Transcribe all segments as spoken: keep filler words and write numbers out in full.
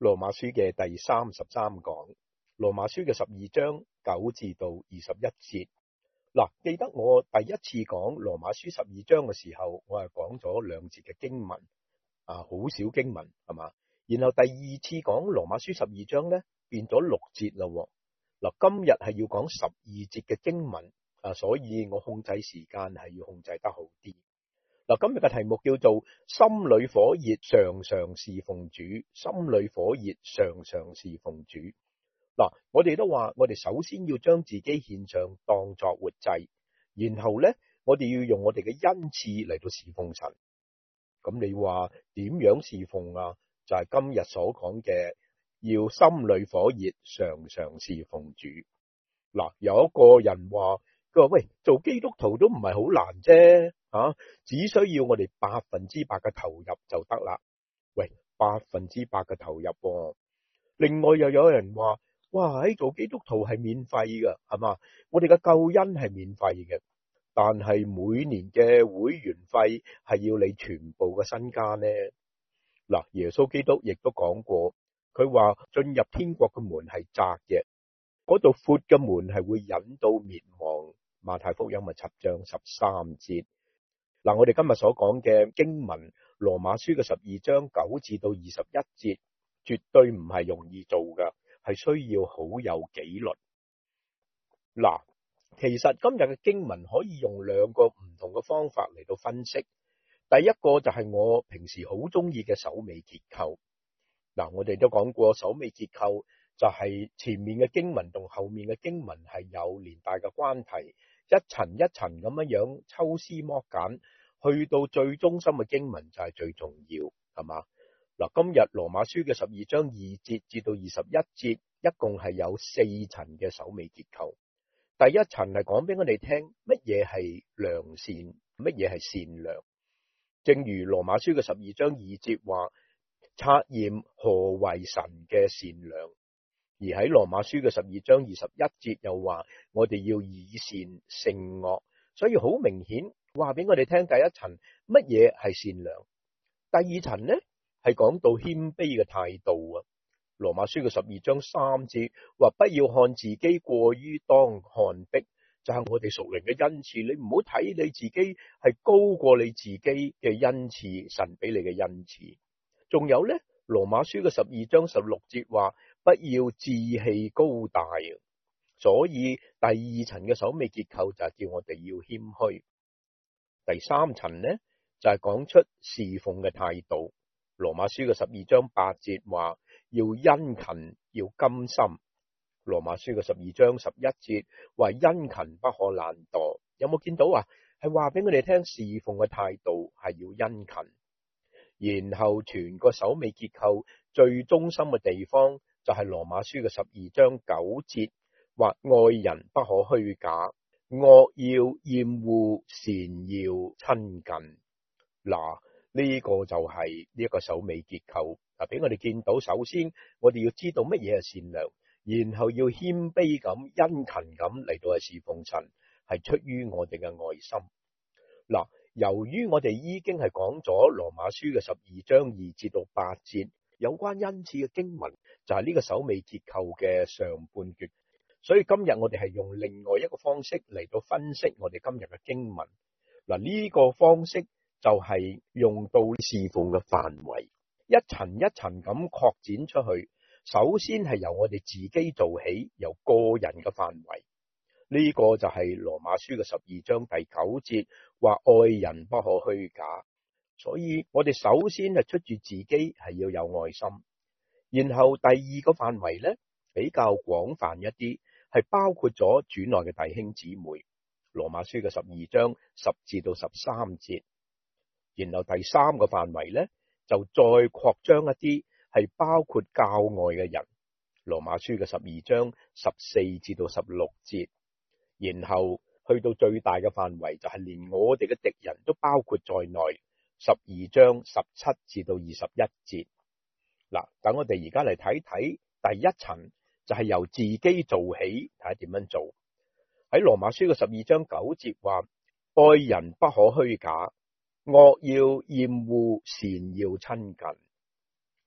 羅馬書嘅第三十三講，羅馬書嘅十二章九至到二十一節。嗱，記得我第一次講羅馬書十二章嘅時候，我係講咗兩節嘅經文，啊，好少經文係嘛。然後第二次講羅馬書十二章咧，變咗六節啦。嗱，今日係要講十二節嘅經文，啊，所以我控制時間係要控制得好啲。嗱，今日嘅題目叫做心裏火熱，常常侍奉主。心裏火熱，常常侍奉主。嗱，我哋都話，我哋首先要將自己獻上，當作活祭，然後咧，我哋要用我哋嘅恩賜嚟到侍奉神。咁你話點樣侍奉啊？就係今日所講嘅，要心裏火熱，常常侍奉主。嗱，有一個人話，佢話喂，做基督徒都唔係好難啫，啊，只需要我哋百分之百嘅投入就得啦。喂，百分之百嘅投入喎。另外又有人話，哇，喺做基督徒係免費噶，係嘛？我哋嘅救恩係免費嘅，但係每年嘅會員費係要你全部嘅身家呢。嗱，耶穌基督亦都講過，佢話進入天國嘅門係窄嘅，嗰度闊嘅門係會引到滅亡。馬太福音咪七章十三節。嗱，我哋今日所講嘅經文，羅馬書嘅十二章九至到二十一節，絕對唔係容易做噶，係需要好有紀律。嗱，其實今日嘅經文可以用兩個唔同嘅方法嚟到分析。第一個就係我平時好中意嘅首尾結構。嗱，我哋都講過首尾結構就係前面嘅經文同後面嘅經文係有連帶嘅關係，一層一層咁樣樣抽絲剝繭，去到最中心嘅經文就係最重要，係嘛？嗱，今日羅馬書嘅十二章二節至到二十一節，一共係有四層嘅首尾結構。第一層係講俾我哋聽乜嘢係良善，乜嘢係善良。正如羅馬書嘅十二章二節話，察驗何為神嘅善良。而喺羅馬書嘅十二章二十一節又話，我哋要以善勝惡。所以好明顯話俾我哋聽，第一層乜嘢係善良。第二層呢係講到謙卑嘅態度啊。羅馬書嘅十二章三節話，不要看自己過於當看的，就係、是、我哋屬靈嘅恩賜。你唔好睇你自己係高過你自己嘅恩賜，神俾你嘅恩賜。仲有呢，羅馬書嘅十二章十六節話，不要志氣高大。所以第二層嘅首尾結構就係叫我哋要謙虛。第三層呢就係、是、講出侍奉嘅態度。羅馬書嘅十二章八節話，要殷勤，要甘心。羅馬書嘅十二章十一節話，殷勤不可懶惰。有冇見到啊？係話俾我哋聽，侍奉嘅態度係要殷勤。然後全個首尾結構最中心嘅地方就係羅馬書嘅十二章九節，話愛人不可虛假，惡要厭惡，善要親近。嗱，呢個就係呢一個首尾結構。嗱，俾我哋見到，首先我哋要知道乜嘢係善良，然後要謙卑咁、殷勤咁嚟到去侍奉神，係出於我哋嘅愛心。嗱，由於我哋已經係講咗羅馬書嘅十二章二至到八節有關恩賜嘅經文，就係呢個首尾結構嘅上半段，所以今日我哋係用另外一個方式嚟到分析我哋今日嘅經文。嗱，呢個方式就係用到侍奉嘅範圍，一層一層咁擴展出去。首先係由我哋自己做起，由個人嘅範圍。呢個就係羅馬書嘅十二章第九節，話愛人不可虛假。所以我哋首先係出住自己係要有愛心，然後第二個範圍呢比較廣泛一啲，係包括咗主內嘅弟兄姊妹。羅馬書嘅十二章十至到十三節，然後第三個範圍呢就再擴張一啲，係包括教外嘅人。羅馬書嘅十二章十四至到十六節。然後去到最大嘅範圍，就係連我哋嘅敵人都包括在內，十二章十七至到二十一節。嗱，等我哋而家嚟睇睇第一層，就係由自己做起，睇下點樣做。喺羅馬書嘅十二章九節話，愛人不可虛假，惡要厭惡，善要親近。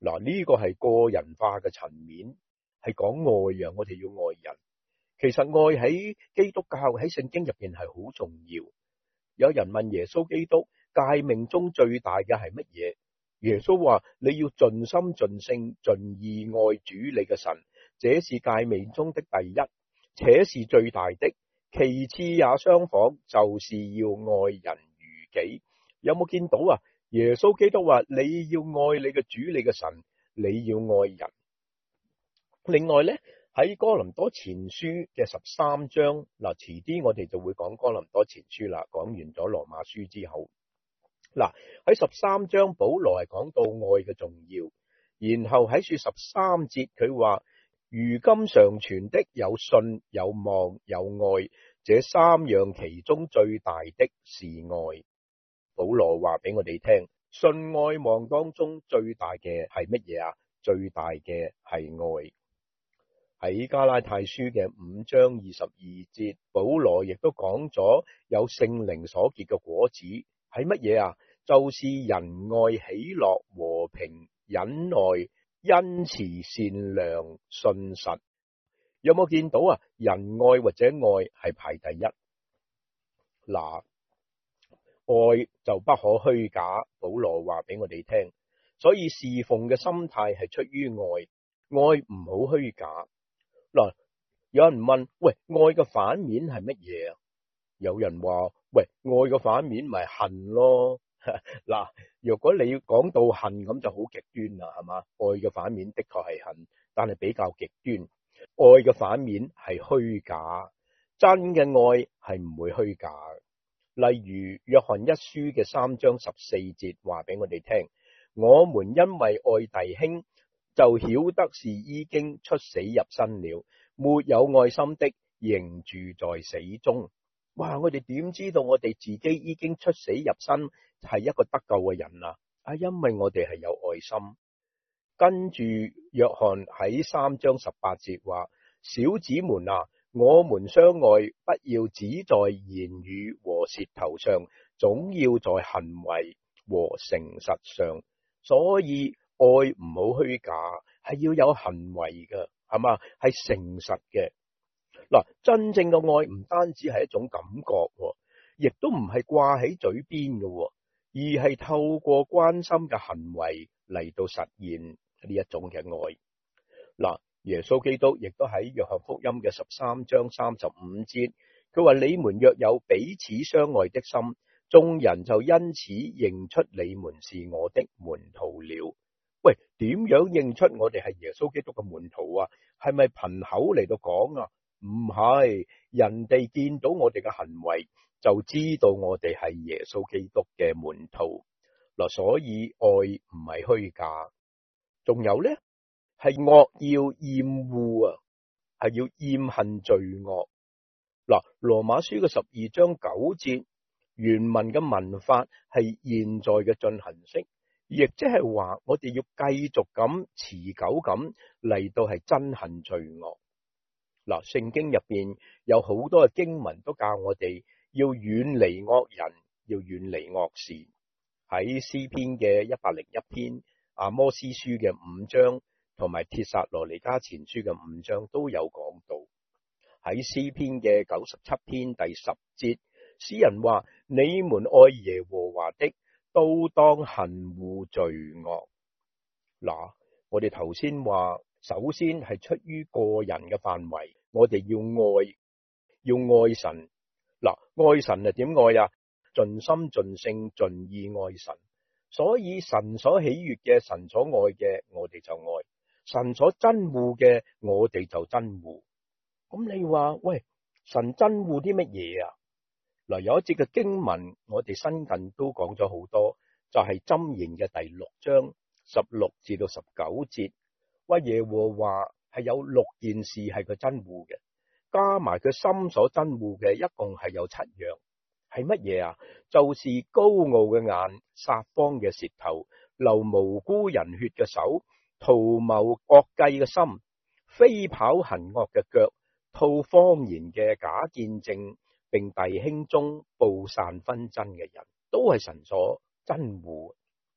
嗱，呢個係個人化嘅層面，係講愛啊，我哋要愛人。其實愛喺基督教喺聖經入邊係好重要。有人問耶穌基督，誡命中最大嘅係乜嘢？耶穌話：你要盡心盡性盡意愛主你嘅神，這是誡命中的第一，且是最大的。其次也相仿，就是要愛人如己。有冇見到啊？耶穌基督話：你要愛你嘅主你嘅神，你要愛人。另外呢，喺哥林多前書嘅十三章，嗱，遲啲我哋就會講哥林多前書啦。講完咗羅馬書之後，嗱，喺十三章保羅係講到愛嘅重要，然後喺書十三節佢話：如今常存的有信有望有愛，這三樣其中最大的是愛。保羅話俾我哋聽，信愛望當中最大嘅係乜嘢啊？最大嘅係愛。喺加拉太書嘅五章二十二節，保羅亦都講咗有聖靈所結嘅果子係乜嘢啊？就是仁愛、喜樂、和平、忍耐、恩慈、善良、信實。有冇見到啊？仁愛或者愛係排第一。嗱，愛就不可虛假，保羅話俾我哋聽，所以侍奉嘅心態係出於愛，愛唔好虛假。嗱，有人問：喂，愛嘅反面係乜嘢啊？有人話：喂，愛嘅反面咪恨咯。嗱，如果你要講到恨咁就好極端啦，係嘛？愛嘅反面的確係恨，但係比較極端。愛嘅反面係虛假，真嘅愛係唔會虛假。例如約翰一書嘅三章十四節話俾我哋聽：我們因為愛弟兄，就曉得是已經出死入生了，沒有愛心的仍住在死中。哇！我哋點知道我哋自己已經出死入生係一個得救嘅人啊？啊，因為我哋係有愛心。跟住約翰喺三章十八節話：小子們啊，我們相愛，不要只在言語和舌頭上，總要在行為和誠實上。所以愛唔好虛假，係要有行為嘅，係嘛？係誠實嘅。嗱，真正嘅愛唔單止係一種感覺，亦都唔係掛喺嘴邊嘅，而係透過關心嘅行為嚟到實現呢一種嘅愛。嗱，耶穌基督亦都喺約翰福音嘅十三章三十五節，佢話：你們若有彼此相愛的心，眾人就因此認出你們是我的門徒了。喂，點樣認出我哋係耶穌基督嘅門徒啊？係咪憑口嚟到講啊？唔係，人哋見到我哋嘅行為就知道我哋係耶穌基督嘅門徒。嗱，所以愛唔係虛假。仲有呢，係惡要厭惡啊，係要厭恨罪惡。嗱，羅馬書嘅十二章九節原文嘅文法係現在嘅進行式，亦即係話我哋要繼續咁持久咁嚟到係憎恨罪惡。嗱，聖經入邊有好多嘅經文都教我哋要遠離惡人，要遠離惡事。喺詩篇嘅一百零一篇、阿摩司書嘅五章同埋帖撒羅尼迦前書嘅五章都有講到。喺詩篇嘅九十七篇第十節，詩人話：你們愛耶和華的，都當恨惡罪惡。嗱，我哋頭先話，首先係出於個人嘅範圍，我哋要愛，要愛神。嗱，愛神係點愛啊？盡心盡性盡意愛神。所以神所喜悅嘅，神所愛嘅，我哋就愛；神所憎惡嘅，我哋就憎惡。咁你話，喂，神憎惡啲乜嘢啊？嗱，有一節嘅經文，我哋新近都講咗好多，就係箴言嘅第六章十六至到十九節。話耶和華係有六件事係佢憎惡嘅，加埋佢心所憎惡嘅，一共係有七樣。係乜嘢啊？就是高傲嘅眼、撒謊嘅舌頭、流無辜人血嘅手、圖謀惡計嘅心、飛跑行惡嘅腳、吐謊言嘅假見證，並弟兄中布散紛爭嘅人，都係神所憎惡。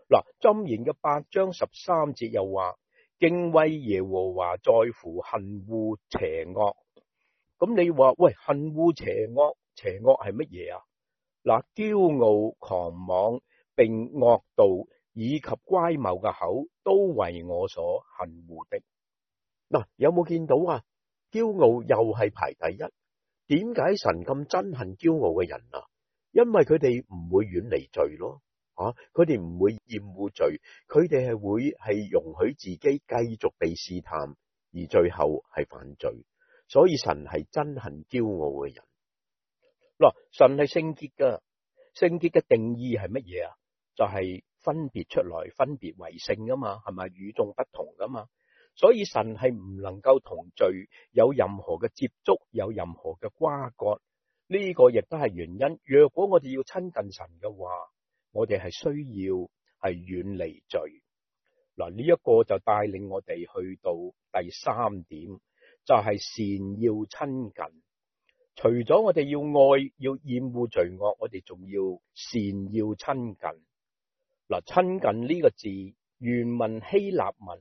嗱，箴言嘅八章十三節又話，敬畏耶和華在乎恨惡邪惡。咁你話喂，恨惡邪惡，邪惡係乜嘢啊？嗱，驕傲、狂妄並惡道以及乖謬嘅口，都為我所恨惡的。 嗱，有冇見到啊？驕傲又係排第一。點解神咁憎恨驕傲嘅人啊？因為佢哋唔會遠離罪咯，啊，佢哋唔會厭惡罪，佢哋係會係容許自己繼續被試探，而最後係犯罪。所以神係憎恨驕傲嘅人。 嗱，神係聖潔噶，聖潔嘅定義係乜嘢啊？就係分別出來，分別為聖啊嘛，係咪與眾不同噶嘛？所以神係唔能夠同罪有任何嘅接觸，有任何嘅瓜葛。呢個亦都係原因。若果我哋要親近神嘅話，我哋係需要係遠離罪。嗱，呢一個就帶領我哋去到第三點，就係善要親近。除咗我哋要愛，要厭惡罪惡，我哋仲要善要親近。嗱，親近呢個字原文希臘文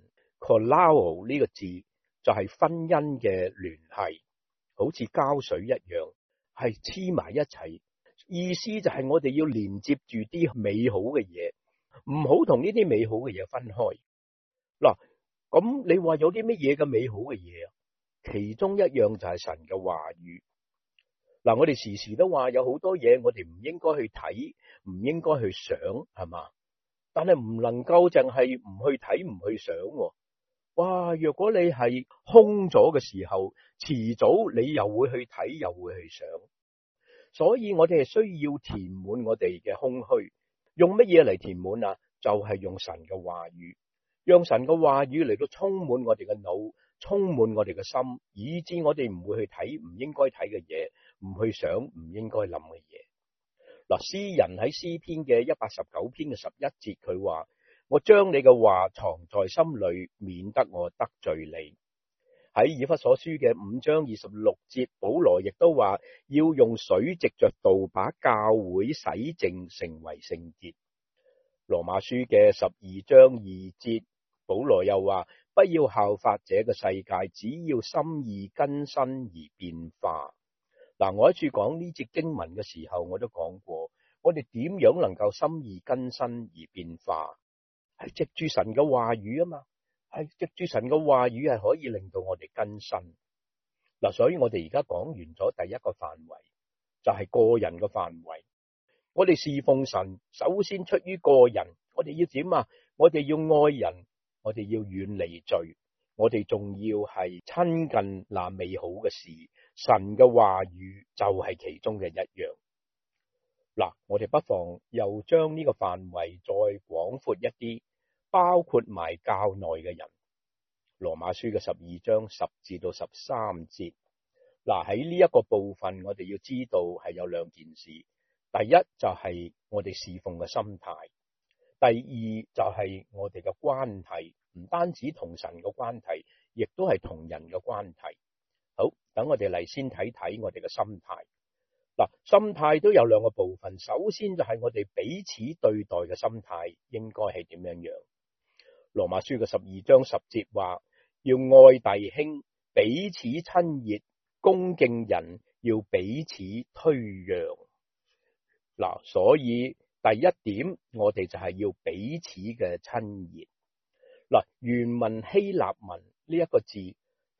kalao 呢個字就係婚姻嘅聯繫，好似膠水一樣，係黐埋一齊。意思就係我哋要連接住啲美好嘅嘢，唔好同呢啲美好嘅嘢分開。嗱，咁你話有啲乜嘢嘅美好嘅嘢啊？其中一樣就係神嘅話語。嗱，我哋時時都話有好多嘢我哋唔應該去睇，唔應該去想，係嘛？但係唔能夠淨係唔去睇唔去想。哇！若果你係空咗嘅時候，遲早你又會去睇，又會去想。所以我哋係需要填滿我哋嘅空虛。用乜嘢嚟填滿啊？就係用神嘅話語，讓神嘅話語嚟到充滿我哋嘅腦，充滿我哋嘅心，以致我哋唔會去睇唔應該睇嘅嘢，唔去想唔應該諗嘅嘢。嗱，詩人喺詩篇嘅一百十九篇嘅十一節，佢話：我將你嘅話藏在心裏，免得我得罪你。喺以弗所書嘅五章二十六節，保羅亦都話要用水藉着道把教會洗淨，成為聖潔。羅馬書嘅十二章二節，保羅又話：不要效法這個世界，只要心意更新而變化。嗱，我一次講呢節經文嘅時候，我都講過，我哋點樣能夠心意更新而變化？係藉住神嘅話語啊嘛，係藉住神嘅話語係可以令到我哋更新。嗱，所以我哋而家講完咗第一個範圍，就係個人嘅範圍。我哋侍奉神，首先出於個人，我哋要點啊？我哋要愛人，我哋要遠離罪，我哋仲要係親近那美好嘅事。神嘅話語就係其中嘅一樣。嗱，我哋不妨又將呢個範圍再廣闊一啲，包括埋教內嘅人。羅馬書嘅十二章十至到十三節。嗱，喺呢一個部分，我哋要知道係有兩件事。第一就係我哋侍奉嘅心態，第二就係我哋嘅關係，唔單止同神嘅關係，亦都係同人嘅關係。好，等我哋嚟先睇睇我哋嘅心態。嗱，心態都有兩個部分。首先就係我哋彼此對待嘅心態應該係點樣樣。羅馬書嘅十二章十節話，要愛弟兄，彼此親熱，恭敬人，要彼此推讓。嗱，所以第一點我哋就係要彼此嘅親熱。嗱，原文希臘文呢一個字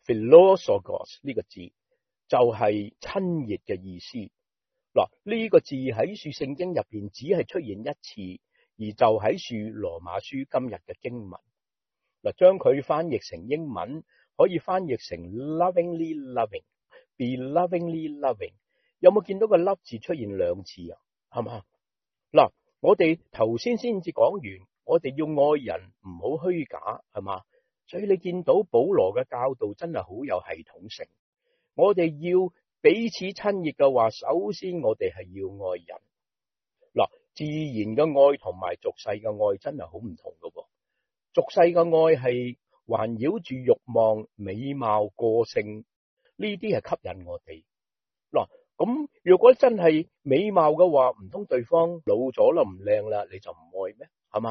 Philosogos 呢個字就係親熱嘅意思。嗱，呢個字喺書聖經入邊只係出現一次，而就喺書羅馬書今日嘅經文。嗱，將佢翻譯成英文可以翻譯成 lovingly loving，be lovingly loving。有冇見到個 love 字出現兩次啊？係嘛？嗱，我哋頭先先至講完，我哋要愛人，唔好虛假，係嘛？所以你見到保羅嘅教導真係好有系統性。我哋要彼此親熱嘅話，首先我哋係要愛人。嗱，自然嘅愛同埋俗世嘅愛真係好唔同噶噃。俗世嘅愛係環繞住慾望、美貌、個性，呢啲係吸引我哋。嗱，咁如果真係美貌嘅話，唔通對方老咗啦，唔靚啦，你就唔愛咩？係嘛？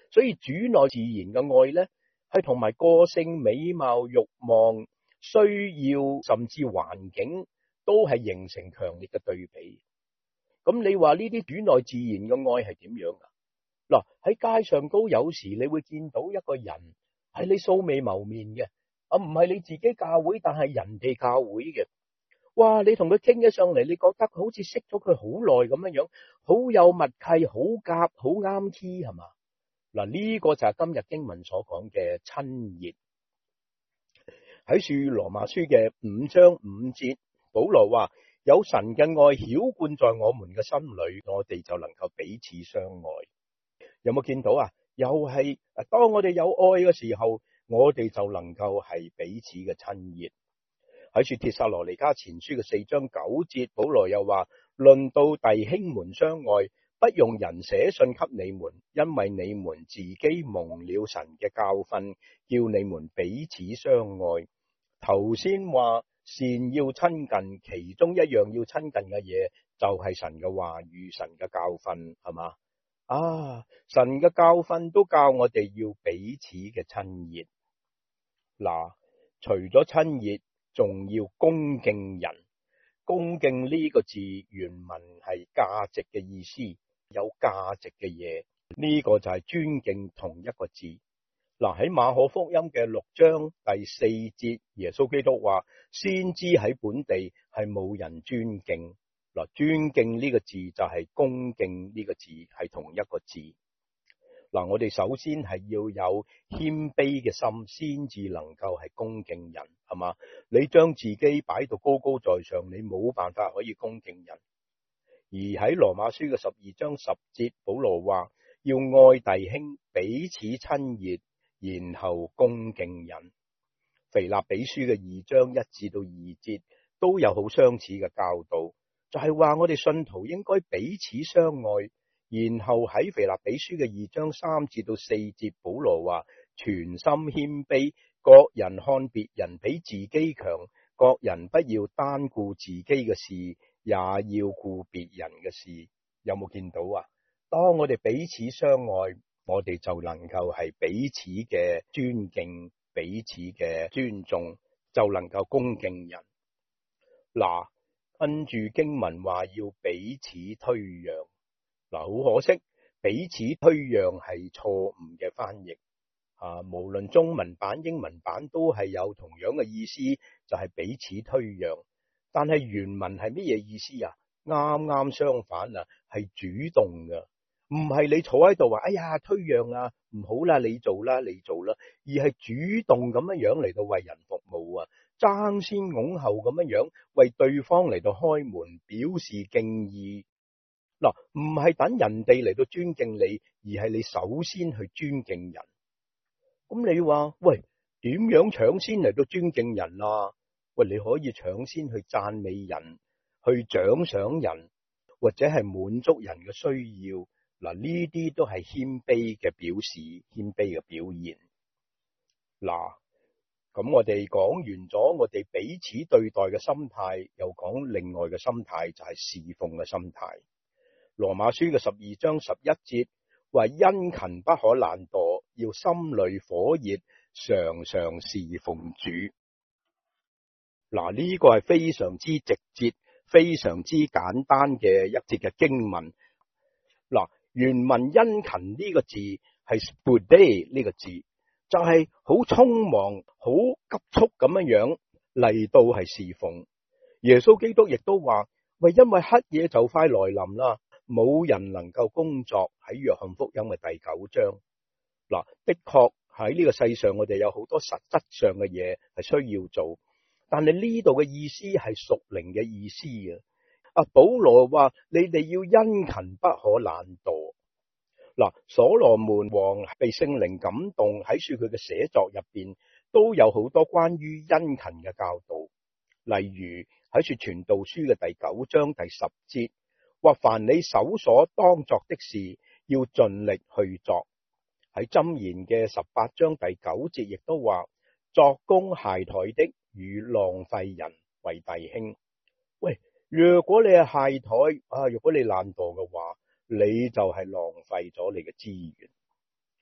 所以主內自然嘅愛呢，係同埋個性、美貌、慾望、需要甚至環境都係形成強烈嘅對比。咁你話呢啲主內自然嘅愛係點樣啊？嗱，喺街上都有時你會見到一個人係你素未謀面嘅，啊唔係你自己教會，但係人哋教會嘅。哇！你同佢傾起上嚟，你覺得好似識咗佢好耐咁樣樣，好有默契，好夾，好啱 key 係嘛？嗱，呢個就係今日經文所講嘅親熱。喺書羅馬書嘅五章五節，保羅話：有神嘅愛澆灌在我們嘅心裏，我哋就能夠彼此相愛。有冇見到啊？又係當我哋有愛嘅時候，我哋就能夠係彼此嘅親熱。喺書帖撒羅尼迦前書嘅四章九節，保羅又話：論到弟兄們相愛，不用人寫信給你們，因為你們自己蒙了神嘅教訓，叫你們彼此相愛。頭先話善要親近，其中一樣要親近嘅嘢就係神嘅話語、神嘅教訓，係嘛？啊，神嘅教訓都教我哋要彼此嘅親熱。嗱，除咗親熱，仲要恭敬人。恭敬呢個字原文係價值嘅意思，有價值嘅嘢，呢個就係尊敬同一個字。嗱，喺馬可福音嘅六章第四節，耶穌基督話：先知喺本地係冇人尊敬。嗱，尊敬呢個字就係恭敬呢個字係同一個字。嗱，我哋首先係要有謙卑嘅心，先至能夠係恭敬人，係嘛？你將自己擺到高高在上，你冇辦法可以恭敬人。而喺羅馬書嘅十二章十節，保羅話要愛弟兄，彼此親熱，然後恭敬人。腓立比書嘅二章一至到二節都有好相似嘅教導，就係話我哋信徒應該彼此相愛。然後喺腓立比書嘅二章三至到四節，保羅話全心謙卑，各人看別人比自己強，各人不要單顧自己嘅事，也要顧別人嘅事。有冇見到啊？當我哋彼此相愛，我哋就能夠係彼此嘅尊敬，彼此嘅尊重，就能夠恭敬人。嗱，跟住經文話要彼此推讓。嗱，好可惜，彼此推讓係錯誤嘅翻譯啊！無論中文版、英文版都係有同樣嘅意思，就係彼此推讓。但係原文係乜嘢意思啊？啱啱相反啊，係主動噶，唔係你坐喺度話，哎呀推讓啊，唔好啦，你做啦，你做啦，而係主動咁樣樣嚟到為人服務啊，爭先恐後咁樣樣為對方嚟到開門，表示敬意。嗱，唔係等人哋嚟到尊敬你，而係你首先去尊敬人。咁你話，喂，點樣搶先嚟到尊敬人啊？喂，你可以搶先去讚美人，去獎賞人，或者係滿足人嘅需要。嗱，呢啲都係謙卑嘅表示，謙卑嘅表現。嗱，咁我哋講完咗我哋彼此對待嘅心態，又講另外嘅心態，就係侍奉嘅心態。羅馬書嘅十二章十一節話：殷勤不可懶惰，要心裏火熱，常常侍奉主。嗱，呢個係非常之直接、非常之簡單嘅一節嘅經文。嗱，原文殷勤呢個字係 spoude 呢個字，就係好匆忙、好急速咁樣樣嚟到係侍奉。耶穌基督亦都話：喂，因為黑夜就快來臨啦。冇人能夠工作。喺約翰福音嘅第九章，嗱，的確喺呢個世上我哋有好多實質上嘅嘢係需要做，但係呢度嘅意思係屬靈嘅意思啊！阿保羅話：你哋要殷勤，不可懶惰。嗱，所羅門王被聖靈感動，喺書佢嘅寫作入邊都有好多關於殷勤嘅教導，例如喺書傳道書嘅第九章第十節。或凡你手所當作的事，要盡力去做。喺箴言嘅十八章第九節亦都話：作工懈怠的與浪費人為弟兄。喂，若果你係懈怠啊，如果你懶惰嘅話，你就係浪費咗你嘅資源。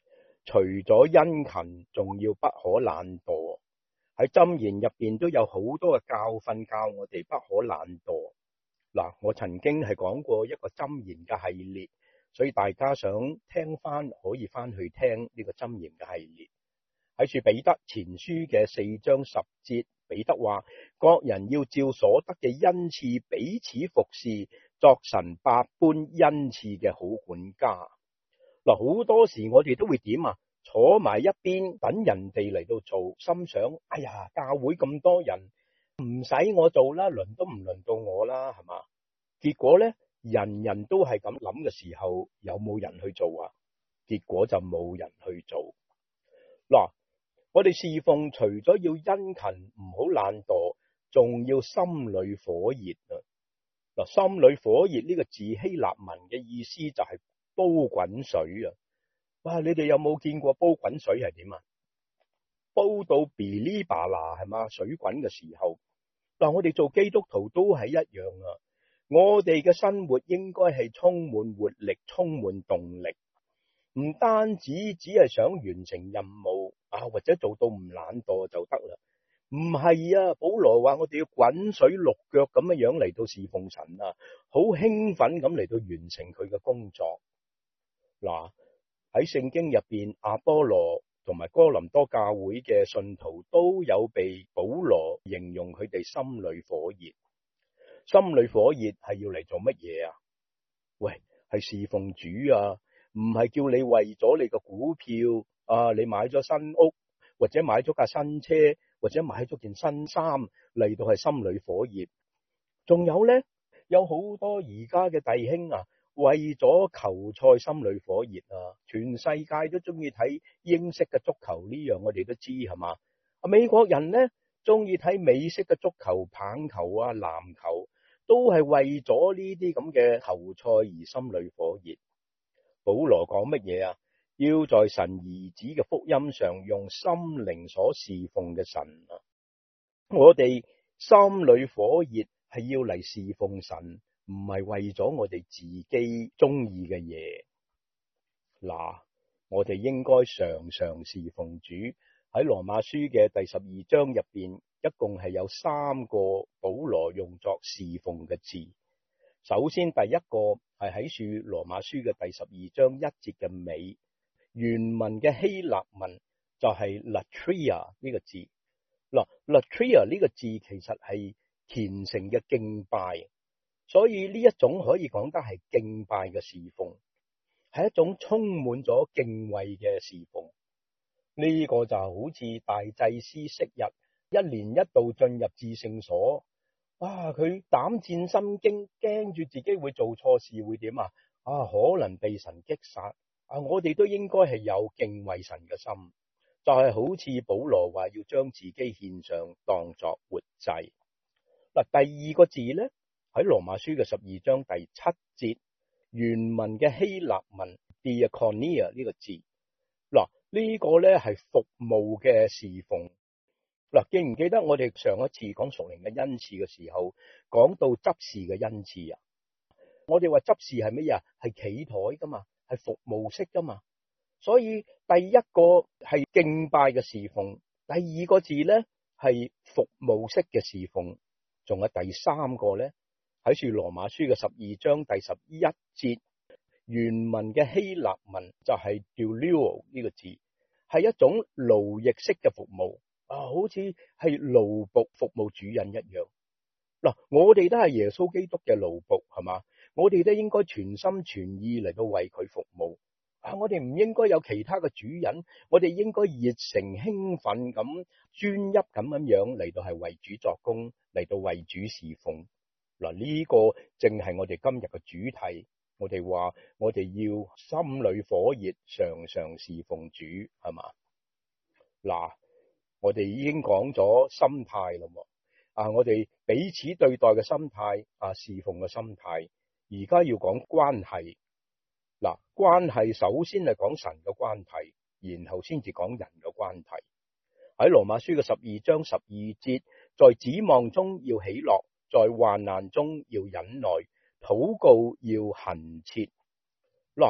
除咗殷勤，仲要不可懶惰。喺箴言入邊都有好多嘅教訓教我哋不可懶惰。嗱，我曾經係講過一個箴言嘅系列，所以大家想聽翻可以翻去聽呢個箴言嘅系列。喺書彼得前書嘅四章十節，彼得話：各人要照所得嘅恩賜彼此服侍，作神百般恩賜嘅好管家。嗱，好多時我哋都會點啊？坐埋一邊等人哋嚟到做，心想：哎呀，教會咁多人，唔使我做啦，輪都唔輪到我啦，係嘛？結果呢，人人都係咁諗嘅時候，有冇人去做啊？結果就冇人去做。嗱，我哋侍奉除咗要殷勤，唔好懶惰，仲要心裏火熱啊！嗱，心裏火熱呢個字希臘文嘅意思就係煲滾水啊！哇！你哋有冇見過煲滾水係點啊？煲到噼哩啪啦係嘛？水滾嘅時候，嗱，我哋做基督徒都係一樣啊！我哋嘅生活應該係充滿活力、充滿動力，唔單止只係想完成任務啊，或者做到唔懶惰就得啦。唔係啊，保羅話我哋要滾水淥腳咁樣樣嚟到侍奉神啊，好興奮咁嚟到完成佢嘅工作。嗱，喺聖經入邊，阿波羅同埋哥林多教會嘅信徒都有被保羅形容佢哋心裏火熱。心裏火熱係要嚟做乜嘢啊？喂，係侍奉主啊，唔係叫你為咗你個股票啊，你買咗新屋或者買咗架新車或者買咗件新衫嚟到係心裏火熱。仲有呢，有好多而家嘅弟兄啊，為咗球賽心裏火熱啊，全世界都中意睇英式嘅足球，呢樣我哋都知係嘛？啊，美國人呢，中意睇美式嘅足球、棒球啊、籃球。都係為咗呢啲咁嘅球賽而心裏火熱。保羅講乜嘢啊？要在神兒子嘅福音上用心靈所侍奉嘅神啊！我哋心裏火熱係要嚟侍奉神，唔係為咗我哋自己中意嘅嘢。嗱，我哋應該常常侍奉主。喺羅馬書嘅第十二章入邊，一共係有三個保羅用作侍奉嘅字。首先，第一個係喺書羅馬書嘅第十二章一節嘅尾，原文嘅希臘文就係 latria 呢個字。嗱 latria 呢個字其實係虔誠嘅敬拜，所以呢一種可以講得係敬拜嘅侍奉，係一種充滿咗敬畏嘅侍奉。呢個就好似大祭司昔日一年一度進入至聖所，哇！佢膽戰心驚，驚住自己會做錯事會點啊？啊，可能被神擊殺啊！我哋都應該係有敬畏神嘅心，就係、是、好似保羅話要將自己獻上當作活祭。嗱，第二個字咧喺羅馬書嘅十二章第七節，原文嘅希臘文 diakonia 呢個字，嗱。呢個咧係服務嘅侍奉。嗱，記唔記得我哋上一次講屬靈嘅恩賜嘅時候，講到執事嘅恩賜啊？我哋話執事係乜嘢啊？係企台噶嘛，係服務式噶嘛。所以第一個係敬拜嘅侍奉，第二個字咧係服務式嘅侍奉，仲有第三個咧喺書羅馬書嘅十二章第十一節，原文嘅希臘文就係 doulo 呢個字。係一種勞役式嘅服務啊，好似係奴僕服務主人一樣。嗱，我哋都係耶穌基督嘅奴僕，係嘛？我哋都應該全心全意嚟到為佢服務啊！我哋唔應該有其他嘅主人，我哋應該熱誠興奮咁專一咁樣樣嚟到係為主作工，嚟到為主侍奉。嗱，呢個正係我哋今日嘅主題。我哋話我哋要心裏火熱，常常侍奉主，係嘛？嗱，我哋已經講咗心態啦，啊，我哋彼此對待嘅心態，啊，侍奉嘅心態，而家要講關係。嗱，關係首先係講神嘅關係，然後先至講人嘅關係。喺羅馬書嘅十二章十二節，在指望中要喜樂，在患難中要忍耐，禱告要恆切。嗱，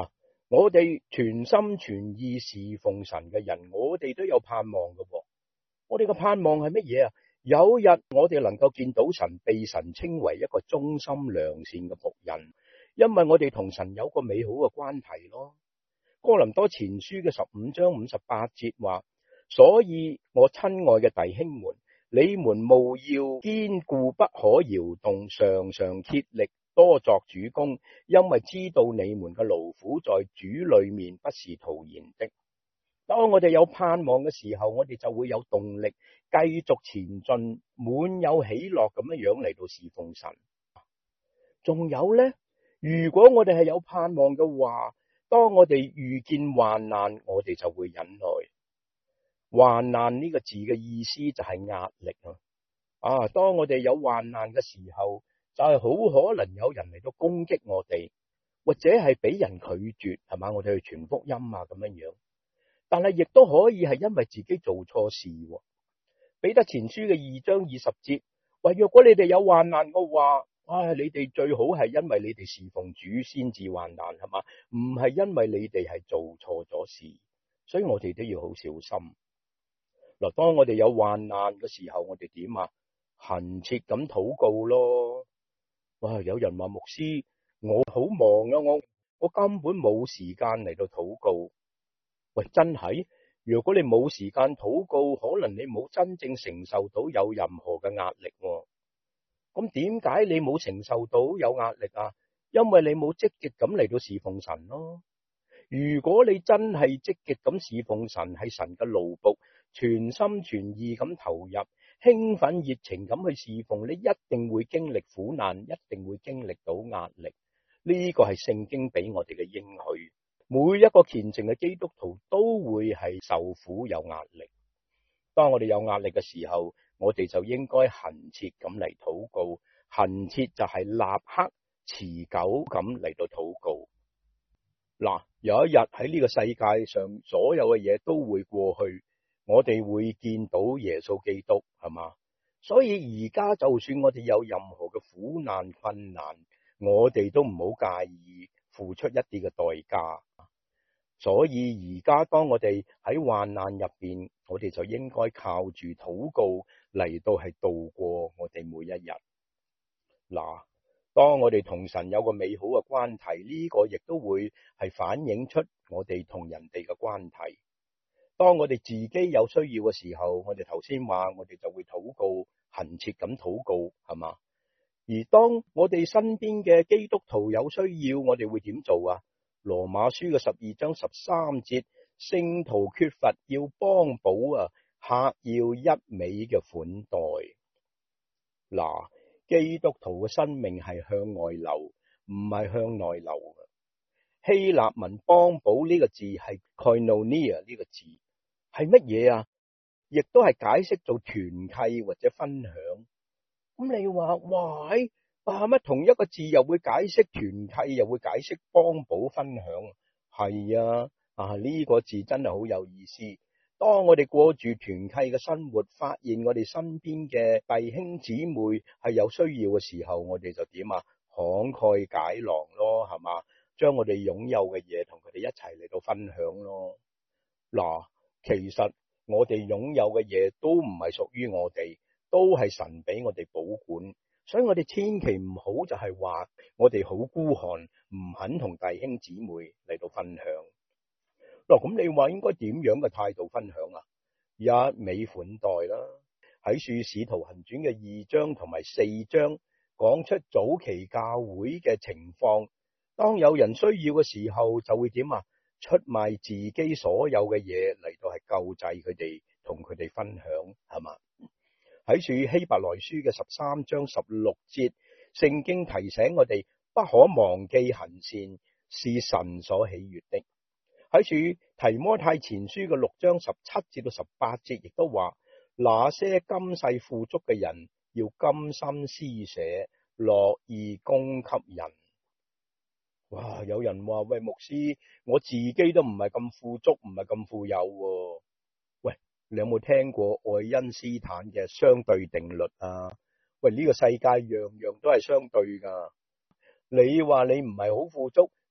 我哋全心全意侍奉神嘅人，我哋都有盼望嘅喎。我哋嘅盼望係乜嘢啊？有日我哋能夠見到神，被神稱為一個忠心良善嘅僕人，因為我哋同神有個美好嘅關係咯。哥林多前書嘅十五章五十八節話：所以我親愛嘅弟兄們，你們務要堅固不可搖動，常常竭力多作主工，因為知道你們嘅勞苦在主裏面不是徒然的。當我哋有盼望嘅時候，我哋就會有動力繼續前進，滿有喜樂咁樣樣嚟到侍奉神。仲有呢，如果我哋係有盼望嘅話，當我哋遇見患難，我哋就會忍耐。患難呢個字嘅意思就係壓力啊！啊，當我哋有患難嘅時候，就係好可能有人嚟到攻擊我哋，或者係俾人拒絕，係嘛？我哋去傳福音啊咁樣樣。但係亦都可以係因為自己做錯事。彼得前書嘅二章二十節話：若果你哋有患難嘅話，唉，你哋最好係因為你哋侍奉主先至患難，係嘛？唔係因為你哋係做錯咗事，所以我哋都要好小心。嗱，當我哋有患難嘅時候，我哋點啊？懇切咁禱告咯。哇！有人話牧師，我好忙啊，我我根本冇時間嚟到禱告。喂，真係，如果你冇時間禱告，可能你冇真正承受到有任何嘅壓力。咁點解你冇承受到有壓力啊？因為你冇積極咁嚟到侍奉神咯。如果你真係積極咁侍奉神，係神嘅奴僕，全心全意咁投入，興奮熱情咁去侍奉，你一定會經歷苦難，一定會經歷到壓力。呢個係聖經俾我哋嘅應許。每一個虔誠嘅基督徒都會係受苦有壓力。當我哋有壓力嘅時候，我哋就應該懇切咁嚟禱告。懇切就係立刻持久咁嚟到禱告。嗱，有一日喺呢個世界上，所有嘅嘢都會過去，我哋會見到耶穌基督，係嘛？所以而家就算我哋有任何嘅苦難困難，我哋都唔好介意付出一啲嘅代價。所以而家當我哋喺患難入邊，我哋就應該靠住禱告嚟到係度過我哋每一日。嗱，當我哋同神有個美好嘅關係，呢個亦都會係反映出我哋同人哋嘅關係。當我哋自己有需要嘅時候，我哋頭先話我哋就會禱告，懇切咁禱告，係嘛？而當我哋身邊嘅基督徒有需要，我哋會點做啊？羅馬書嘅十二章十三節，聖徒缺乏要幫補啊，客要一味嘅款待。嗱，基督徒嘅生命係向外流，唔係向內流。希臘文幫補呢個字係 koinonia 呢個字，係乜嘢啊？亦都係解釋做團契或者分享。咁你話，哇，啊乜同一個字又會解釋團契，又會解釋幫補分享？係啊，啊呢個字真係好有意思。當我哋過住團契嘅生活，發現我哋身邊嘅弟兄姊妹係有需要嘅時候，我哋就點啊？慷慨解囊咯，係嘛？將我哋擁有嘅嘢同佢哋一齊嚟到分享咯。嗱，其實我哋擁有嘅嘢都唔係屬於我哋，都係神俾我哋保管。所以我哋千祈唔好就係話我哋好孤寒，唔肯同弟兄姊妹嚟到分享。嗱，咁你話應該點樣嘅態度分享啊？一味款待啦。喺書使徒行傳嘅二章同埋四章講出早期教會嘅情況。當有人需要嘅時候，就會點啊？出賣自己所有嘅嘢嚟到係救濟佢哋，同佢哋分享，係嘛？喺書希伯來書嘅十三章十六節，聖經提醒我哋不可忘記行善，是神所喜悅的。喺書提摩太前書嘅六章十七至到十八節，亦都話那些今世富足嘅人要甘心施捨，樂意供給人。哇！有人話，喂，牧師，我自己都唔係咁富足，唔係咁富有喎。喂，你有冇聽過愛因斯坦嘅相對定律啊？喂，呢個世界樣樣都係相對噶。你話你唔係好富足，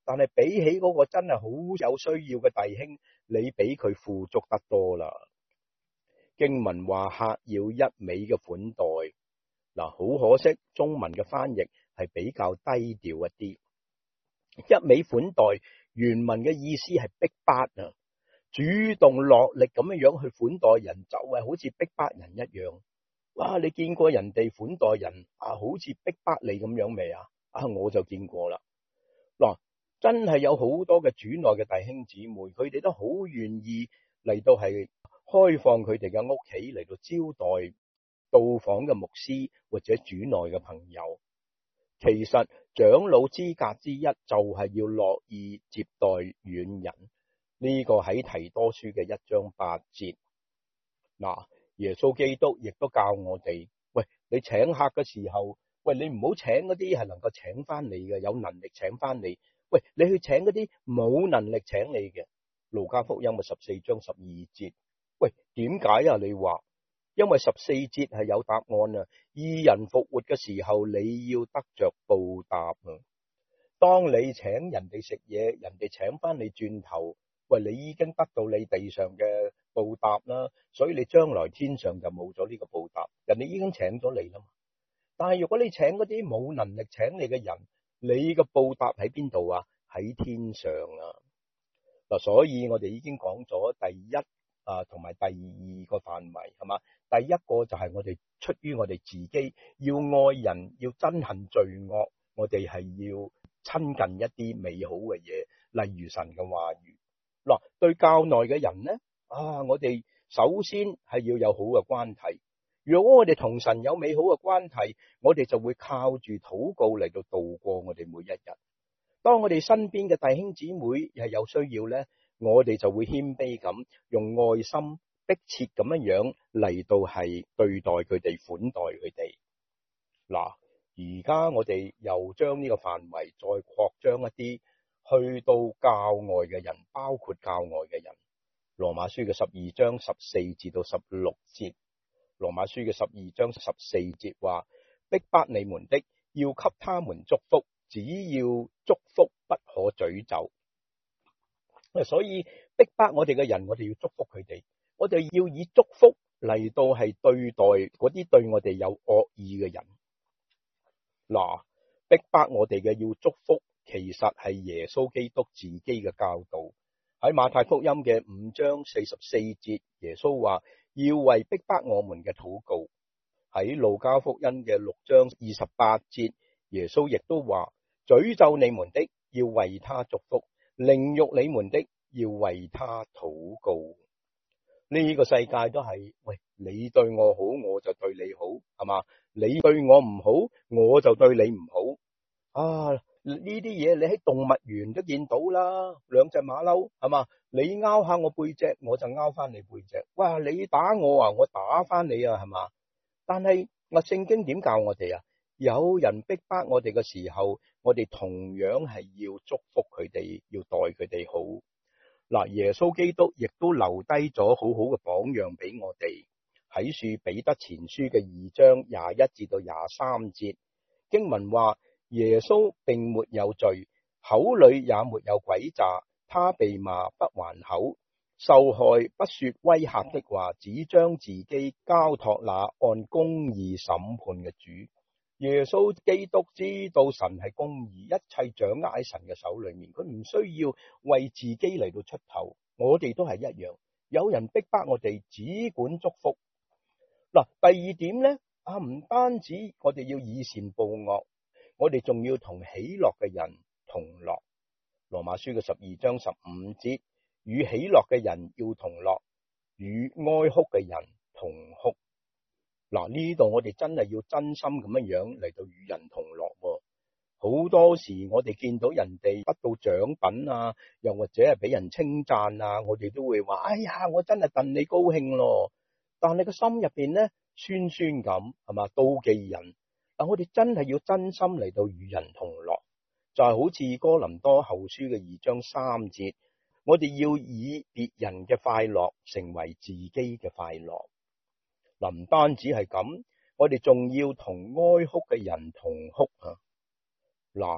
但係比起嗰個真係好有需要嘅弟兄，你比佢富足得多啦。經文話客要一味嘅款待，嗱，好可惜中文嘅翻譯係比較低調一啲。一味款待原文嘅意思係逼迫啊，主動落力咁樣樣去款待人，就係好似逼迫人一樣。哇！你見過人哋款待人啊，好似逼迫你咁樣未啊？啊，我就見過啦。嗱，真係有好多嘅主內嘅弟兄姊妹，佢哋都好願意嚟到係開放佢哋嘅屋企嚟到招待到訪嘅牧師或者主內嘅朋友。其實長老資格之一就係要樂意接待遠人，呢個喺提多書嘅一章八節。嗱，耶穌基督亦都教我哋，喂，你請客嘅時候，喂，你唔好請嗰啲係能夠請翻你嘅，有能力請翻你，喂，你去請嗰啲冇能力請你嘅。路加福音嘅十四章十二節，喂，點解啊？你話？因為十四節係有答案啊！義人復活嘅時候，你要得着報答啊！當你請人哋食嘢，人哋請翻你轉頭，喂，你已經得到你地上嘅報答啦，所以你將來天上就冇咗呢個報答，人哋已經請咗你啦嘛。但係如果你請嗰啲冇能力請你嘅人，你嘅報答喺邊度啊？喺天上啊！嗱，所以我哋已經講咗第一啊，同埋第二個範圍係嘛？第一個就係我哋出於我哋自己要愛人，要憎恨罪惡，我哋係要親近一啲美好嘅嘢，例如神嘅話語。嗱，對教內嘅人呢，啊，我哋首先係要有好嘅關係。如果我哋同神有美好嘅關係，我哋就會靠住禱告嚟到度過我哋每一日。當我哋身邊嘅弟兄姊妹係有需要呢，我哋就會謙卑咁用愛心迫切咁樣樣嚟到係對待佢哋，款待佢哋。嗱，而家我哋又將呢個範圍再擴張一啲，去到教外嘅人，包括教外嘅人。羅馬書嘅十二章十四至到十六節，羅馬書嘅十二章十四節話：逼迫你們的，要給他們祝福，只要祝福，不可詛咒。所以逼迫我哋嘅人，我哋要祝福佢哋，我哋要以祝福嚟到係對待嗰啲對我哋有惡意嘅人。嗱，逼迫我哋嘅要祝福，其實係耶穌基督自己嘅教導。喺馬太福音嘅五章四十四節，耶穌話要為逼迫我們嘅禱告。喺路加福音嘅六章二十八節，耶穌亦都話詛咒你們的，要為他祝福，凌辱你們的，要為他禱告。呢個世界都係，喂，你對我好，我就對你好，係嘛？你對我唔好，我就對你唔好。啊，呢啲嘢你喺動物園都見到啦，兩隻馬騮，係嘛？你拗下我背脊，我就拗翻你背脊。哇，你打我啊，我打翻你啊，係嘛？但係我聖經點教我哋啊？有人逼迫我哋嘅時候，我哋同樣係要祝福佢哋，要待佢哋好。嗱，耶穌基督亦都留低咗好好嘅榜樣俾我哋。喺書彼得前書嘅二章廿一至到廿三節，經文話耶穌並沒有罪，口裏也沒有詭詐，他被罵不還口，受害不說威嚇的話，只將自己交託那按公義審判嘅主。耶穌基督知道神係公義，一切掌握喺神嘅手裏面，佢唔需要為自己嚟到出頭。我哋都係一樣，有人逼迫我哋，只管祝福。嗱，第二點呢，啊，唔單止我哋要以善報惡，我哋仲要同喜樂嘅人同樂。羅馬書嘅十二章十五節，與喜樂嘅人要同樂，與哀哭嘅人同哭。嗱，呢度我哋真係要真心咁樣樣嚟到與人同樂。好多時我哋見到人哋得到獎品啊，又或者係俾人稱讚啊，我哋都會話：哎呀，我真係戥你高興咯。但係個心入邊呢，酸酸咁，係嘛，妒忌人。但我哋真係要真心嚟到與人同樂，就係好似哥林多後書嘅二章三節，我哋要以別人嘅快樂成為自己嘅快樂。嗱，唔單止係咁，我哋仲要同哀哭嘅人同哭啊！嗱，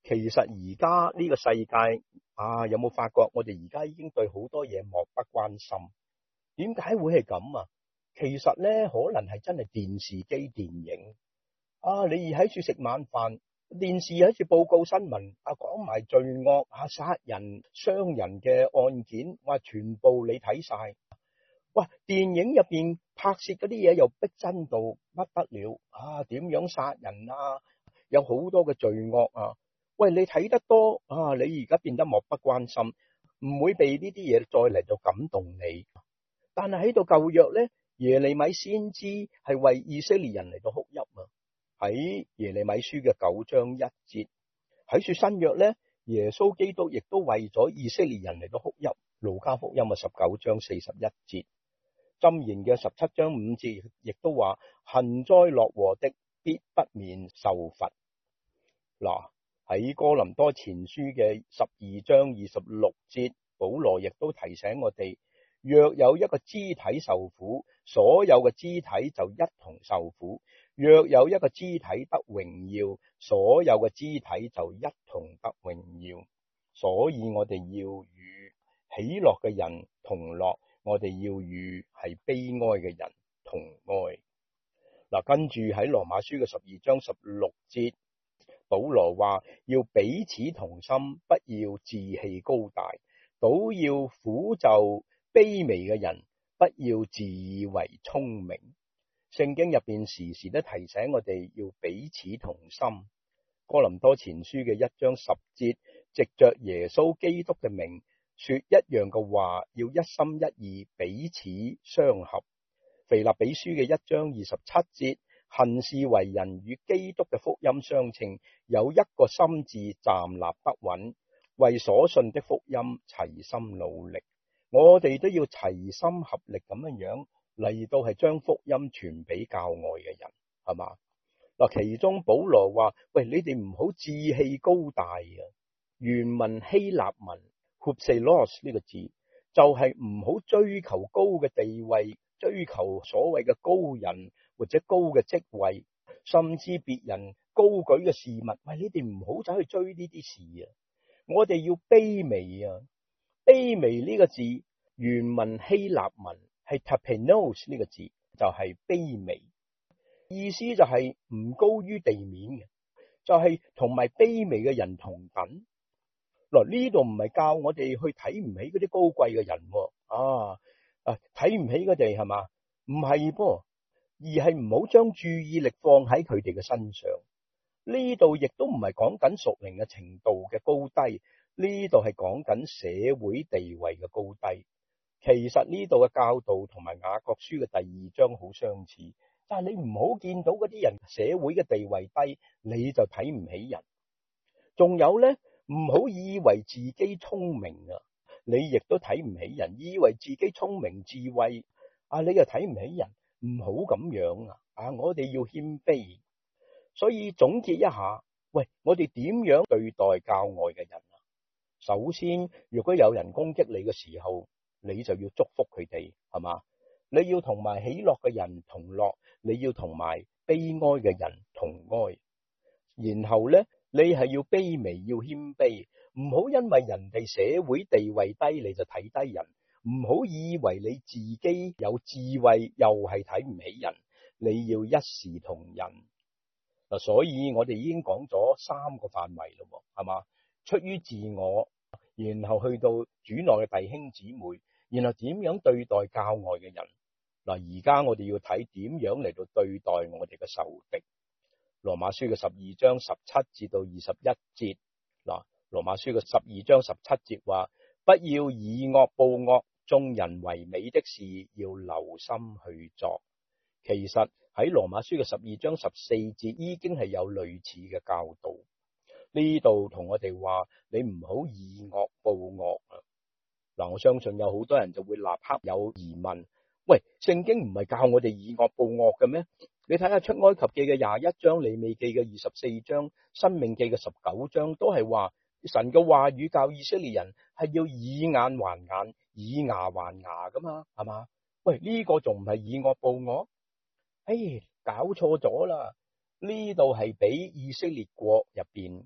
其實而家呢個世界啊，有冇發覺我哋而家已經對好多嘢漠不關心？點解會係咁啊？其實咧，可能係真係電視機、電影啊，你喺處食晚飯，電視喺處報告新聞啊，講埋罪惡啊、殺人、傷人嘅案件，哇，全部你睇晒。哇，電影入邊拍攝嗰啲嘢又逼真到不得了啊！點樣殺人啊？有好多嘅罪惡啊！喂，你睇得多啊，你而家變得漠不關心，唔會被呢啲嘢再嚟到感動你。但係喺度舊約咧，耶利米先知係為以色列人嚟到哭泣啊！喺耶利米書嘅九章一節，喺說新約咧，耶穌基督亦都為咗以色列人嚟到哭泣。路加福音嘅十九章四十一節，箴言嘅十七章五節，亦都話幸災樂禍的必不免受罰。嗱，喺哥林多前書嘅十二章二十六節，保羅亦都提醒我哋，若有一個肢體受苦，所有嘅肢體就一同受苦；若有一個肢體得榮耀，所有嘅肢體就一同得榮耀。所以我哋要與喜樂嘅人同樂，我哋要與係悲哀嘅人同哀。嗱，跟住喺羅馬書嘅十二章十六節，保羅話要彼此同心，不要自氣高大，倒要俯就卑微嘅人，不要自以為聰明。聖經入邊時時都提醒我哋要彼此同心。哥林多前書嘅一章十節，藉着耶穌基督嘅名說一樣嘅話，要一心一意，彼此相合。腓立比書嘅一章二十七節，行事為人與基督嘅福音相稱，有一個心志站立不穩，為所信的福音齊心努力。我哋都要齊心合力咁樣樣嚟到係將福音傳俾教外嘅人，係嘛？嗱，其中保羅話：喂，你哋唔好志氣高大啊！原文希臘文 hupelos 呢個字就係唔好追求高嘅地位，追求所謂嘅高人或者高嘅職位，甚至別人高舉嘅事物。喂，你哋唔好走去追呢啲事啊！我哋要卑微啊！卑微呢個字原文希臘文係 tapenos 呢個字，就係卑微，意思就係唔高於地面嘅，就係同埋卑微嘅人同等。嗱，呢度唔係教我哋去睇唔起嗰啲高貴嘅人啊，啊睇唔起佢哋係嘛？唔係噃，而係唔好將注意力放喺佢哋嘅身上。呢度亦都唔係講緊屬靈嘅程度嘅高低，呢度係講緊社會地位嘅高低。其實呢度嘅教導同埋雅各書嘅第二章好相似，但係你唔好見到嗰啲人社會嘅地位低，你就睇唔起人。仲有呢，唔好以為自己聰明啊，你亦都睇唔起人。以為自己聰明智慧啊，你又睇唔起人，唔好咁樣啊！啊，我哋要謙卑。所以總結一下，喂，我哋點樣對待教外嘅人啊？首先，如果有人攻擊你嘅時候，你就要祝福佢哋，係嘛？你要同埋喜樂嘅人同樂，你要同埋悲哀嘅人同哀。然後呢，你係要卑微，要謙卑，唔好因為人哋社會地位低，你就睇低人。唔好以為你自己有智慧，又係睇唔起人。你要一視同仁。嗱，所以我哋已經講咗三個範圍咯，係嘛？出於自我，然後去到主內嘅弟兄姊妹，然後點樣對待教外嘅人。嗱，而家我哋要睇點樣嚟到對待我哋嘅仇敵。羅馬書嘅十二章十七至到二十一節，嗱，羅馬書嘅十二章十七節話：不要以惡報惡，眾人為美的事要留心去做。其實喺羅馬書嘅十二章十四節已經係有類似嘅教導。呢度同我哋話，你唔好以惡報惡啊！嗱，我相信有好多人就會立刻有疑問：喂，聖經唔係教我哋以惡報惡嘅咩？你睇下出埃及記嘅廿一章、利未記嘅二十四章、申命記嘅十九章，都係話神嘅話語教以色列人係要以眼還眼、以牙還牙噶嘛，係嘛？喂，呢個仲唔係以惡報惡？哎，搞錯咗啦！呢度係俾以色列國入邊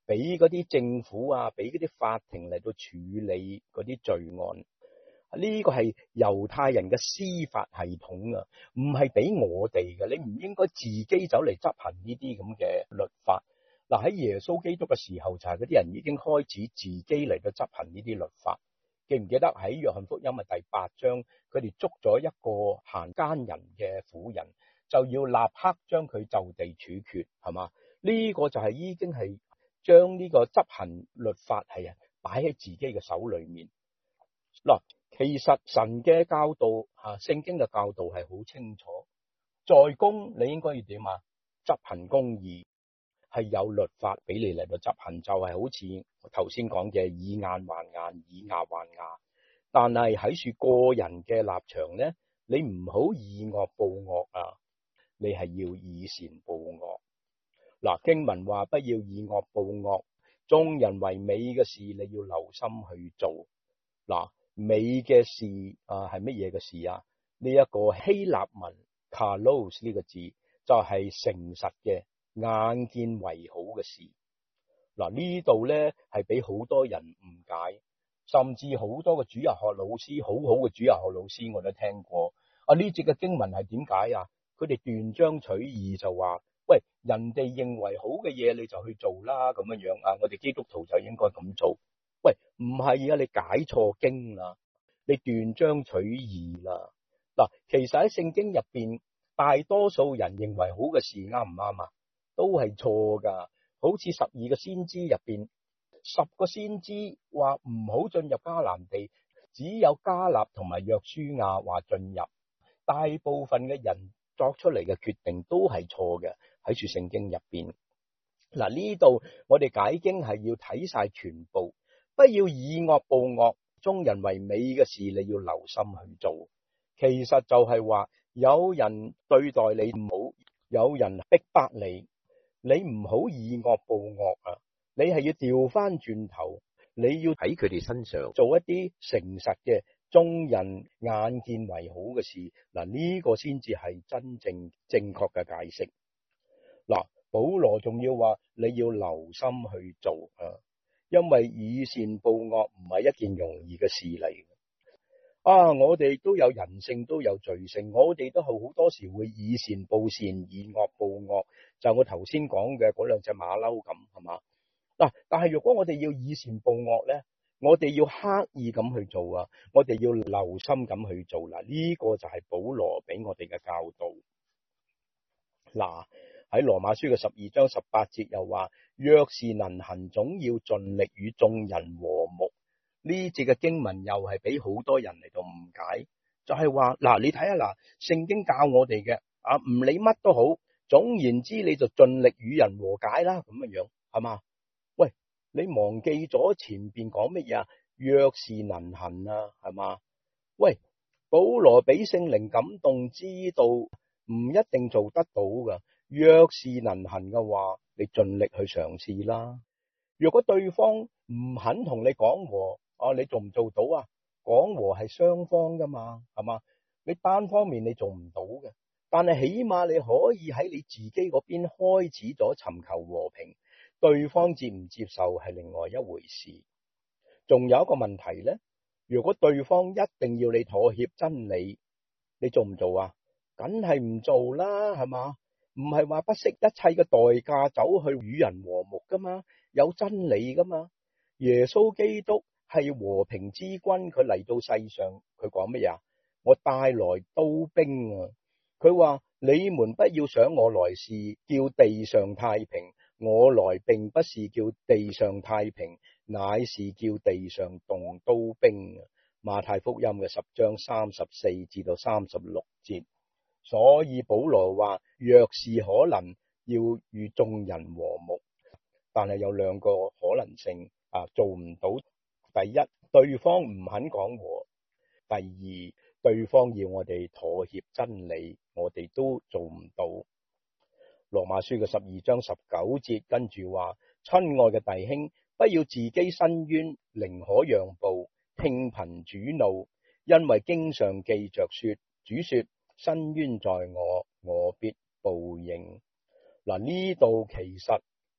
俾嗰啲政府啊，俾嗰啲法庭嚟到處理嗰啲罪案。呢個係猶太人嘅司法系統啊，唔係俾我哋嘅。你唔應該自己走嚟執行呢啲咁嘅律法。嗱，喺耶穌基督嘅時候，就係嗰啲人已經開始自己嚟到執行呢啲律法。記唔記得喺約翰福音嘅第八章，佢哋捉咗一個行奸人嘅婦人，就要立刻將佢就地處決，係嘛？呢個就係已經係將呢個執行律法係啊擺喺自己嘅手裏面。嗱，其實神嘅教導吓，聖經嘅教導係好清楚，在公你應該要點啊？執行公義，係有律法俾你嚟到執行，就係好似我頭先講嘅以眼還眼，以牙還牙。但係喺處個人嘅立場咧，你唔好以惡報惡啊，你係要以善報惡。嗱，經文話不要以惡報惡，眾人為美嘅事，你要留心去做。嗱，美嘅事啊，係乜嘢嘅事啊？呢、這、一個希臘文 kalos 呢個字就係誠實嘅、眼見為好嘅事。嗱，呢度咧係俾好多人誤解，甚至好多嘅主日學老師，好好嘅主日學老師我都聽過。啊，呢節嘅經文係點解啊？佢哋斷章取義就話，喂，人哋認為好嘅嘢你就去做啦，咁樣樣啊，我哋基督徒就應該咁做。喂，唔係啊，你解錯經啦，你斷章取義啦。嗱，其實喺聖經入邊，大多數人認為好嘅事啱唔啱啊？都係錯噶。好似十二個先知入邊，十個先知話唔好進入迦南地，只有迦勒同埋約書亞話進入。大部分嘅人作出嚟嘅決定都係錯嘅，喺處聖經入邊。嗱，呢度我哋解經係要睇晒全部。不要以惡報惡，眾人為美嘅事，你要留心去做。其實就係話，有人對待你唔好，有人逼迫你，你唔好以惡報惡啊！你係要調翻轉頭，你要喺佢哋身上做一啲誠實嘅，眾人眼見為好嘅事。嗱，呢個先至係真正正確嘅解釋。嗱，保羅仲要話你要留心去做啊！因為以善報惡唔係一件容易嘅事嚟啊！我哋都有人性，都有罪性，我哋都好好多時會以善報善，以惡報惡。就我頭先講嘅嗰兩隻馬騮咁，係嘛？嗱，但係如果我哋要以善報惡咧，我哋要刻意咁去做啊，我哋要留心咁去做啦。呢個就係保羅俾我哋嘅教導。嗱，喺羅馬書嘅十二章十八節又話，若是能行，總要盡力與眾人和睦。呢節嘅經文又係俾好多人嚟到誤解，就係話嗱，你睇下嗱，聖經教我哋嘅啊，唔理乜都好，總言之你就盡力與人和解啦，咁樣樣係嘛？喂，你忘記咗前邊講乜嘢啊？若是能行啊，係嘛？喂，保羅俾聖靈感動，知道唔一定做得到噶。若是能行嘅話，你盡力去嘗試啦。如果對方唔肯同你講和，啊，你做唔做到啊？講和係雙方噶嘛，係嘛？你單方面你做唔到嘅，但係起碼你可以喺你自己嗰邊開始咗尋求和平，對方接唔接受係另外一回事。仲有一個問題咧，如果對方一定要你妥協真理，你做唔做啊？梗係唔做啦，係嘛？唔係話不惜一切嘅代價走去與人和睦噶嘛，有真理噶嘛。耶穌基督係和平之君，佢嚟到世上，佢講乜嘢？我帶來刀兵啊！佢話你們不要想我來是叫地上太平，我來並不是叫地上太平，乃是叫地上動刀兵。馬太福音嘅十章三十四至到三十六節。所以保羅話，若是可能，要與眾人和睦，但係有兩個可能性啊，做唔到。第一，對方唔肯講和；第二，對方要我哋妥協真理，我哋都做唔到。羅馬書嘅十二章十九節跟住話，親愛嘅弟兄，不要自己申冤，寧可讓步，聽憑主怒，因為經上記着說，主說，申冤在我，我必報應。嗱，呢度其實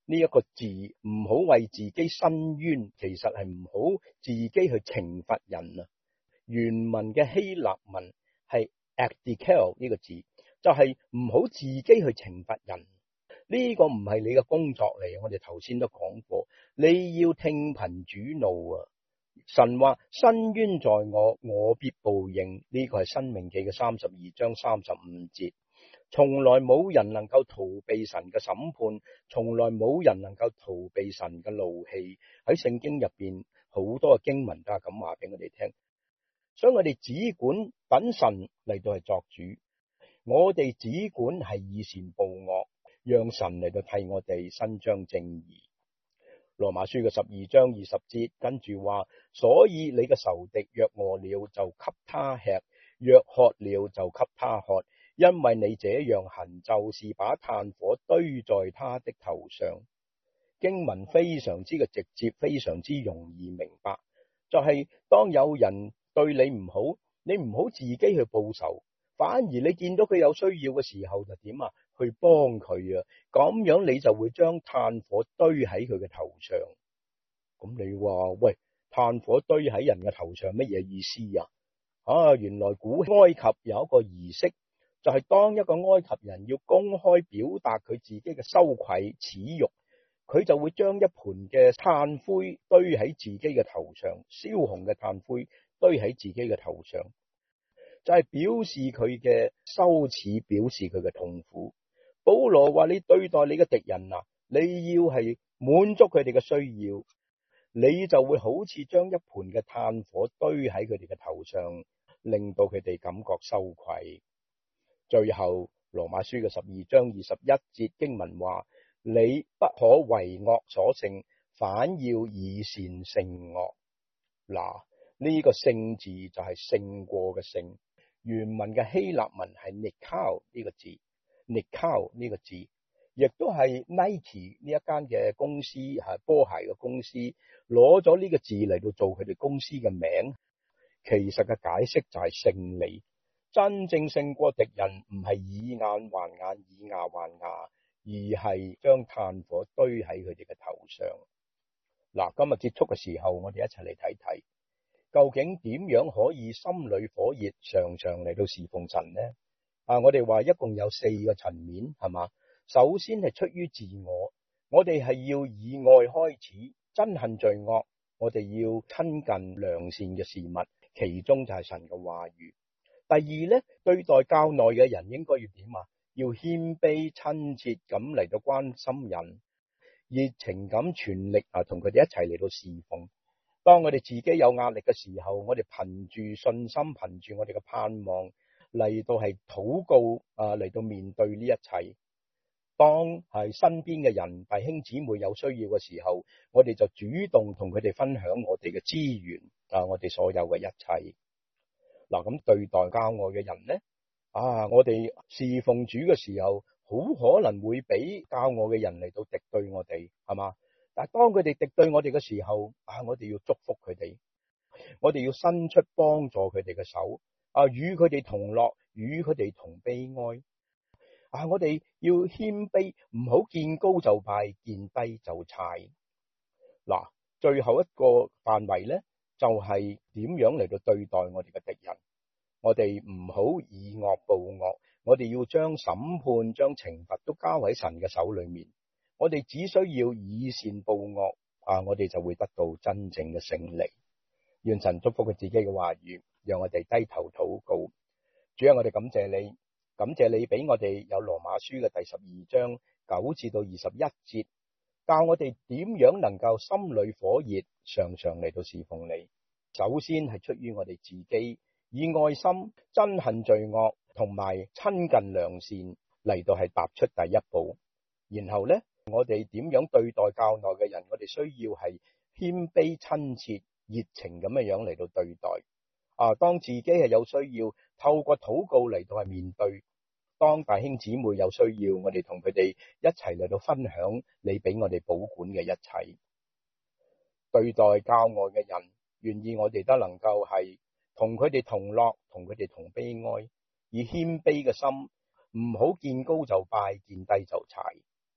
呢一個字，唔好為自己申冤，其實係唔好自己去懲罰人啊。原文嘅希臘文係 adikeo 呢個字，就係唔好自己去懲罰人。呢個唔係你嘅工作嚟，我哋頭先都講過，你要聽憑主怒啊！神話申冤在我，我必報應，呢個係申命記嘅三十二章三十五節。從來冇人能夠逃避神嘅審判，從來冇人能夠逃避神嘅怒氣。喺聖經入邊好多嘅經文都係咁話俾我哋聽，所以我哋只管等神嚟到係作主，我哋只管係以善報惡，讓神嚟到替我哋伸張正義。羅馬書嘅十二章二十節跟住話，所以你嘅仇敵若餓了就給他吃，若渴了就給他喝，因為你這樣行，就是把炭火堆在他的頭上。經文非常之嘅直接，非常之容易明白，就係、是、當有人對你唔好，你唔好自己去報仇，反而你見到佢有需要嘅時候就點啊？去幫佢啊！咁樣你就會將炭火堆喺佢嘅頭上。咁你話喂，炭火堆喺人嘅頭上乜嘢意思啊？啊，原來古埃及有一個儀式，就係、是、當一個埃及人要公開表達佢自己嘅羞愧恥辱，佢就會將一盤嘅炭灰堆喺自己嘅頭上，燒紅嘅炭灰堆喺自己嘅頭上，就係、是、表示佢嘅羞恥，表示佢嘅痛苦。保羅話：你對待你嘅敵人啊，你要係滿足佢哋嘅需要，你就會好似將一盤嘅炭火堆喺佢哋嘅頭上，令到佢哋感覺羞愧。最後羅馬書嘅十二章二十一節經文話：你不可為惡所勝，反要以善勝惡。嗱，呢個勝字就係勝過嘅勝。原文嘅希臘文係 nikao 呢個字。Nikao 呢個字，亦都係 Nike 呢一間嘅公司，係波鞋嘅公司，攞咗呢個字嚟到做佢哋公司嘅名。其實嘅解釋就係勝利，真正勝過敵人唔係以眼還眼，以牙還牙，而係將炭火堆喺佢哋嘅頭上。嗱，今日結束嘅時候，我哋一齊嚟睇睇，究竟點樣可以心裏火熱，常常嚟到侍奉神呢？啊！我哋話一共有四個層面，係嘛？首先係出於自我，我哋係要以愛開始，憎恨罪惡，我哋要親近良善嘅事物，其中就係神嘅話語。第二呢，對待教內嘅人應該要點啊？要謙卑親切咁嚟到關心人，熱情咁全力啊同佢哋一齊嚟到侍奉。當我哋自己有壓力嘅時候，我哋憑住信心，憑住我哋嘅盼望，嚟到係禱告啊，嚟到面對呢一切。當係身邊嘅人弟兄姊妹有需要嘅時候，我哋就主動同佢哋分享我哋嘅資源啊，我哋所有嘅一切。嗱，咁對待教外嘅人呢？啊，我哋侍奉主嘅時候，好可能會俾教外嘅人嚟到敵對我哋，係嘛？但係當佢哋敵對我哋嘅時候，啊，我哋要祝福佢哋，我哋要伸出幫助佢哋嘅手。啊，與佢哋同樂，與佢哋同悲哀。啊，我哋要謙卑，唔好見高就拜，見低就踩。嗱，最後一個範圍呢，就係點樣嚟到對待我哋嘅敵人。我哋唔好以惡報惡，我哋要將審判、將懲罰都交喺神嘅手裏面。我哋只需要以善報惡，啊，我哋就會得到真正嘅勝利。願神祝福佢自己嘅話語，讓我哋低頭禱告。主啊，我哋感謝你，感謝你俾我哋有羅馬書嘅第十二章九至到二十一節，教我哋點樣能夠心裏火熱，常常嚟到侍奉你。首先係出於我哋自己，以愛心憎恨罪惡，同埋親近良善嚟到係踏出第一步。然後呢，我哋點樣對待教內嘅人？我哋需要係謙卑親切、熱情咁嘅樣嚟到對待。啊，當自己係有需要，透過禱告嚟到係面對。當弟兄姊妹有需要，我哋同佢哋一齊嚟到分享你俾我哋保管嘅一切。對待教外嘅人，願意我哋都能夠係同佢哋同樂，同佢哋同悲哀，以謙卑嘅心，唔好見高就拜，見低就踩。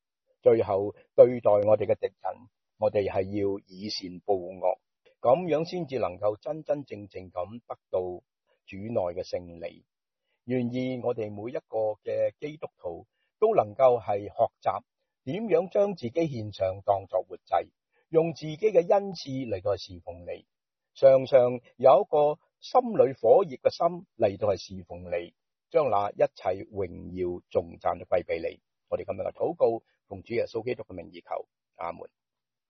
最後對待我哋嘅敵人，我哋係要以善報惡，咁樣先至能夠真真正正咁得到主內嘅勝利。願意我哋每一個嘅基督徒都能夠係學習點樣將自己獻上當作活祭，用自己嘅恩賜嚟到去侍奉你，常常有一個心裏火熱嘅心嚟到去侍奉你，將那一切榮耀頌讚都歸俾你。我哋今日嘅禱告奉主耶穌基督嘅名義求，阿門。